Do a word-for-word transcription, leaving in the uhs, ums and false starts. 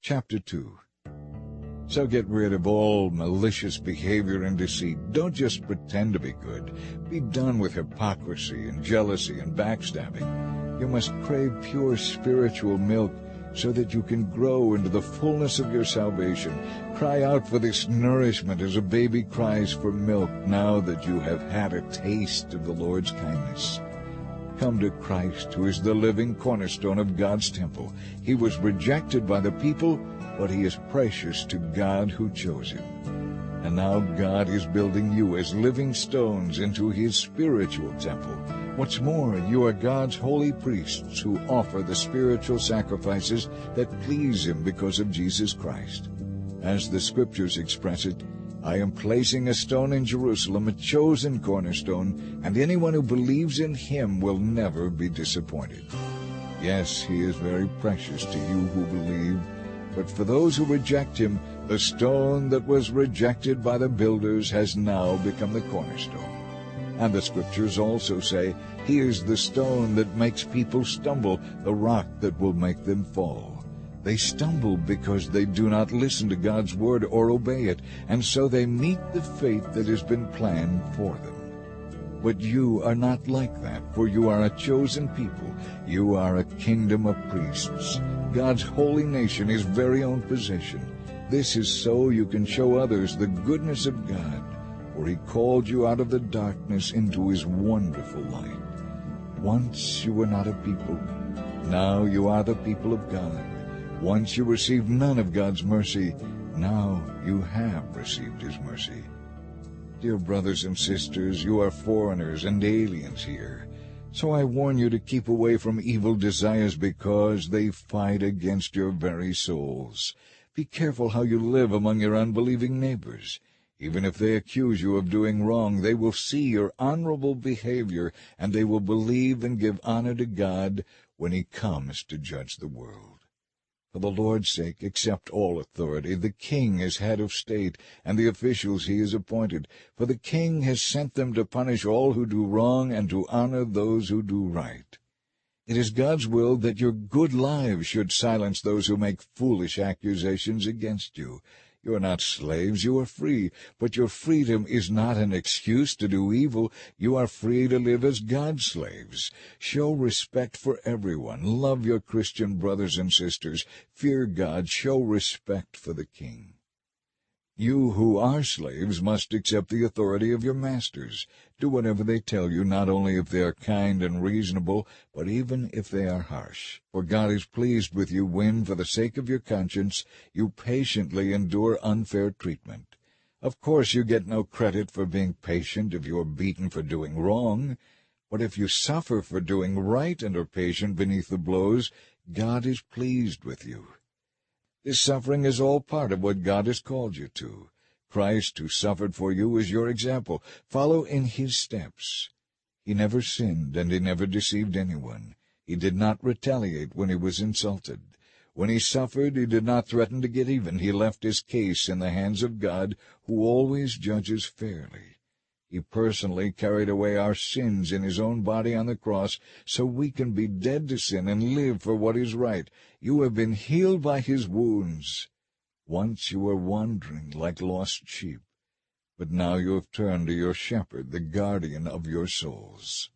Chapter two. So get rid of all malicious behavior and deceit. Don't just pretend to be good. Be done with hypocrisy and jealousy and backstabbing. You must crave pure spiritual milk so that you can grow into the fullness of your salvation. Cry out for this nourishment as a baby cries for milk now that you have had a taste of the Lord's kindness. Come to Christ, who is the living cornerstone of God's temple. He was rejected by the people, but he is precious to God who chose him. And now God is building you as living stones into his spiritual temple. What's more, you are God's holy priests who offer the spiritual sacrifices that please him because of Jesus Christ. As the Scriptures express it, I am placing a stone in Jerusalem, a chosen cornerstone, and anyone who believes in him will never be disappointed. Yes, he is very precious to you who believe, but for those who reject him, the stone that was rejected by the builders has now become the cornerstone. And the Scriptures also say, he is the stone that makes people stumble, the rock that will make them fall. They stumble because they do not listen to God's word or obey it, and so they meet the fate that has been planned for them. But you are not like that, for you are a chosen people. You are a kingdom of priests, God's holy nation, his very own possession. This is so you can show others the goodness of God, for he called you out of the darkness into his wonderful light. Once you were not a people, now you are the people of God. Once you received none of God's mercy, now you have received his mercy. Dear brothers and sisters, you are foreigners and aliens here. So I warn you to keep away from evil desires because they fight against your very souls. Be careful how you live among your unbelieving neighbors. Even if they accuse you of doing wrong, they will see your honorable behavior, and they will believe and give honor to God when he comes to judge the world. For the Lord's sake, accept all authority, the king as head of state, and the officials he has appointed. For the king has sent them to punish all who do wrong and to honor those who do right. It is God's will that your good lives should silence those who make foolish accusations against you. You are not slaves, you are free, but your freedom is not an excuse to do evil. You are free to live as God's slaves. Show respect for everyone. Love your Christian brothers and sisters. Fear God. Show respect for the king. You who are slaves must accept the authority of your masters. Do whatever they tell you, not only if they are kind and reasonable, but even if they are harsh. For God is pleased with you when, for the sake of your conscience, you patiently endure unfair treatment. Of course, you get no credit for being patient if you are beaten for doing wrong. But if you suffer for doing right and are patient beneath the blows, God is pleased with you. This suffering is all part of what God has called you to. Christ, who suffered for you, is your example. Follow in his steps. He never sinned, and he never deceived anyone. He did not retaliate when he was insulted. When he suffered, he did not threaten to get even. He left his case in the hands of God, who always judges fairly. He personally carried away our sins in his own body on the cross, so we can be dead to sin and live for what is right. You have been healed by his wounds. Once you were wandering like lost sheep, but now you have turned to your shepherd, the guardian of your souls.